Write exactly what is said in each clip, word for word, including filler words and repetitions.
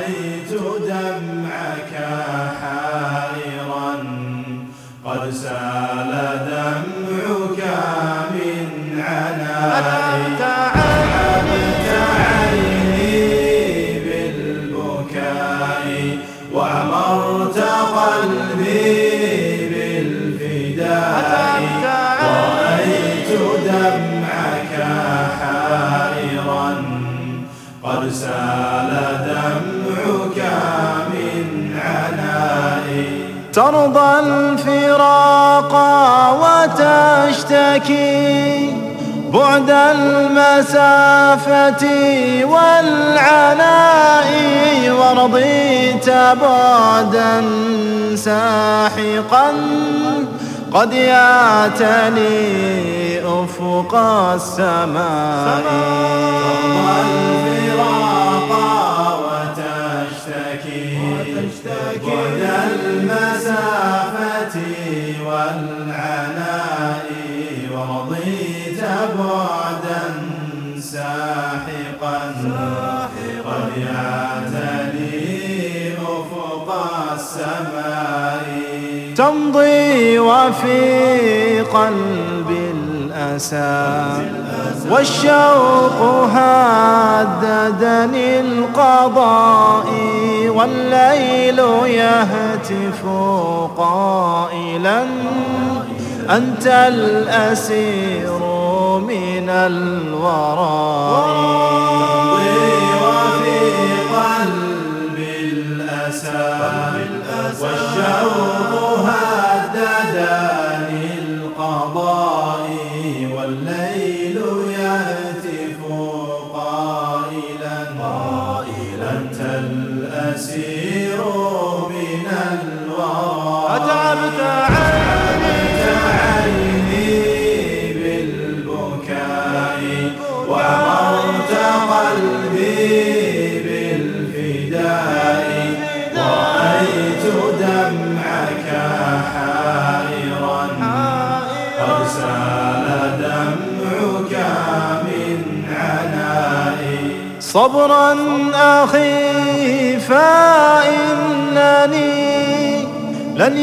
رأيت دمعك حائرا قد سال دمعك من عنائي أتعبت عيني بالبكاء وعمرت قلبي بالفداء رأيت دمعك حائرا قد سال دمعك من عنائي ترضى الفراق وتشتكي بعد المسافة والعناء ورضيت بعدا ساحقا قد يعتلي أفق السماء ترضى الفراق وتشتكي بعد المسافة والعناء ورضيت بعدا ساحقا قد يعتلي أفق السماء تمضي وفي قلبي الأسى والشوق هددني القضاء والليل يهتف قائلا أنت الأسير من الوراء تمضي وفي قلبي الأسى والشوق هددني القضاء والليل يهتف قائلا أنت الأسير من الوراء أتعبت عيني بالبكاء وعمرت قلبي بالفداء رأيت دمعك حائرا قد سال دمعك من عنائي صبرا أخي فإنني لن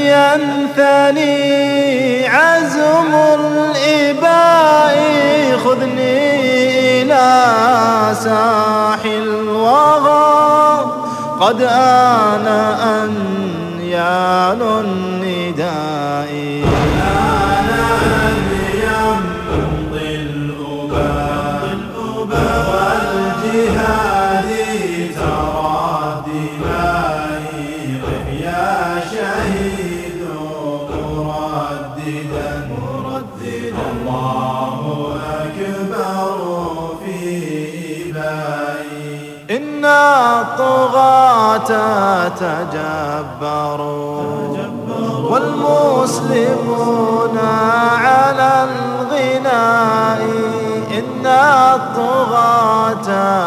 ينثني عزم الإباء خذني إلى ساحل الوغى قد آن أن يعلو النداء آن أن يمضي الأباء والجهاد ترى الدماء قف يا شهيد مرددا الله أكبر في إبائي إن الطغاة تجبروا والمسلمون على الغناء إن الطغاة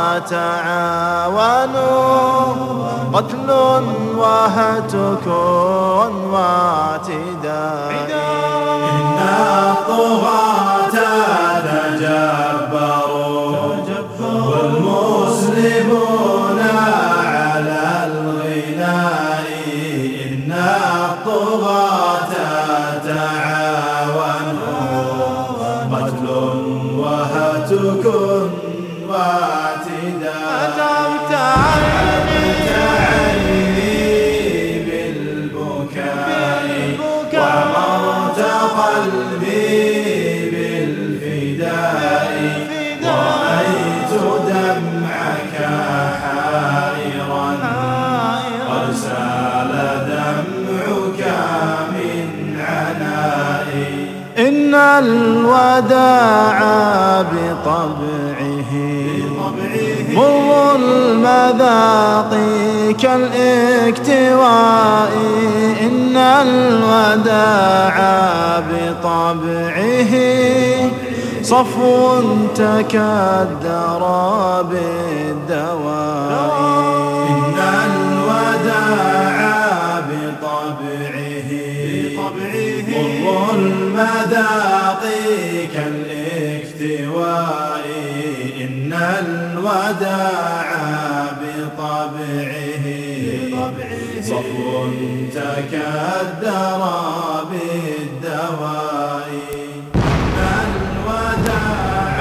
تعاونوا قتل وهتك واعتداء إن الطغاة تجبروا والمسلمون على الغناء إن الطغاة تعاونوا قتل وهتك واعتداء أتعبت عيني بالبكاء وعمرت قلبي بالفداء رأيت دمعك حائرا قد سال دمعك من عنائي إن الوداع بطبعه مر المذاق كالاكتواء إن الوداع بطبعه صفو تكدر بالدواء إن الوداع بطبعه مر المذاق كالاكتواء إن الوداع بطبعه بطبعه صفو تكدر بالدواء الوداع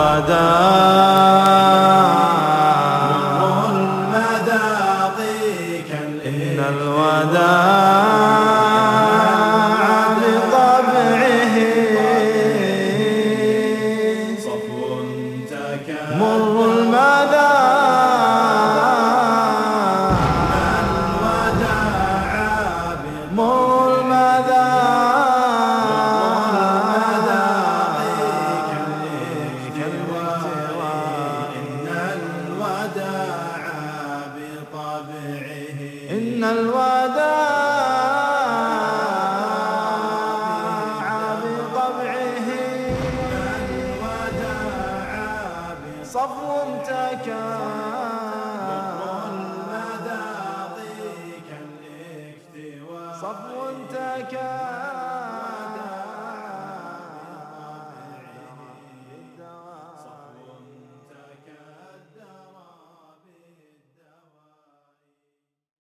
مر المذاق كالإثم بطبعه صفو تكدر مر إن الوداع بطبعه صفو تكدر صفو تكدر